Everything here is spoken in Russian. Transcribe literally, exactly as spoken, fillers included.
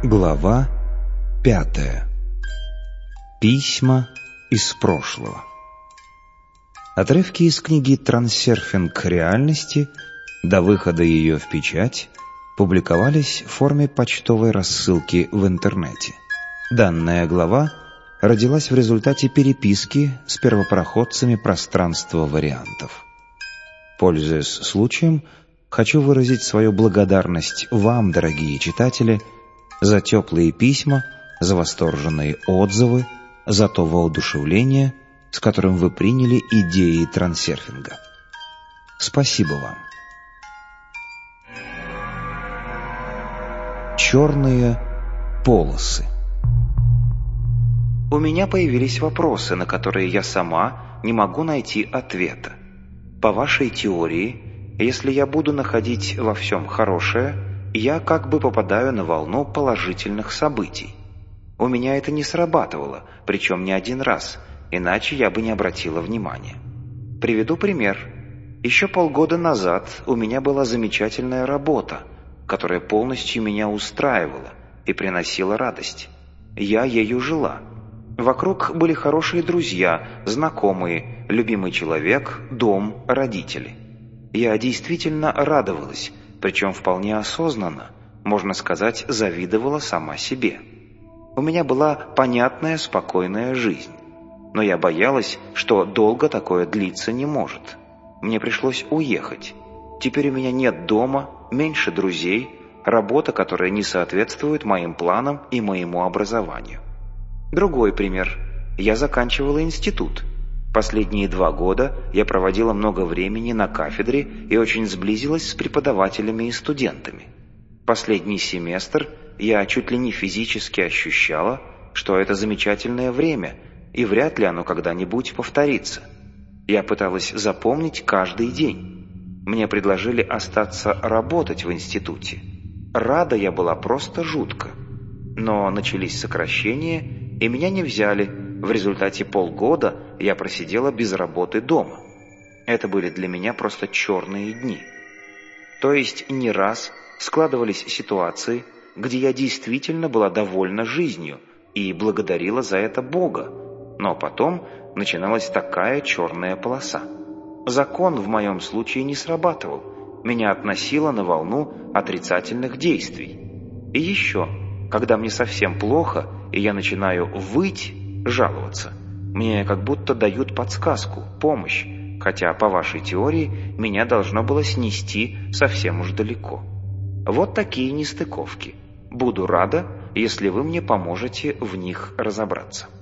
Глава пятая. Письма из прошлого. Отрывки из книги «Трансерфинг реальности» до выхода ее в печать публиковались в форме почтовой рассылки в интернете. Данная глава родилась в результате переписки с первопроходцами пространства вариантов. Пользуясь случаем, хочу выразить свою благодарность вам, дорогие читатели, за теплые письма, за восторженные отзывы, за то воодушевление, с которым вы приняли идеи трансерфинга. Спасибо вам. Черные полосы. У меня появились вопросы, на которые я сама не могу найти ответа. По вашей теории, если я буду находить во всем хорошее, я как бы попадаю на волну положительных событий. У меня это не срабатывало, причем не один раз, иначе я бы не обратила внимания. Приведу пример. Еще полгода назад у меня была замечательная работа, которая полностью меня устраивала и приносила радость. Я ею жила. Вокруг были хорошие друзья, знакомые, любимый человек, дом, родители. Я действительно радовалась, причем вполне осознанно, можно сказать, завидовала сама себе. У меня была понятная, спокойная жизнь. Но я боялась, что долго такое длиться не может. Мне пришлось уехать. Теперь у меня нет дома, меньше друзей, работа, которая не соответствует моим планам и моему образованию. Другой пример. Я заканчивала институт. Последние два года я проводила много времени на кафедре и очень сблизилась с преподавателями и студентами. Последний семестр я чуть ли не физически ощущала, что это замечательное время, и вряд ли оно когда-нибудь повторится. Я пыталась запомнить каждый день. Мне предложили остаться работать в институте. Рада я была просто жутко. Но начались сокращения, и меня не взяли. В результате полгода я просидела без работы дома. Это были для меня просто черные дни. То есть не раз складывались ситуации, где я действительно была довольна жизнью и благодарила за это Бога, но потом начиналась такая черная полоса. Закон в моем случае не срабатывал, меня относило на волну отрицательных действий. И еще, когда мне совсем плохо, и я начинаю выть, жаловаться, мне как будто дают подсказку, помощь, хотя, по вашей теории, меня должно было снести совсем уж далеко. Вот такие нестыковки. Буду рада, если вы мне поможете в них разобраться.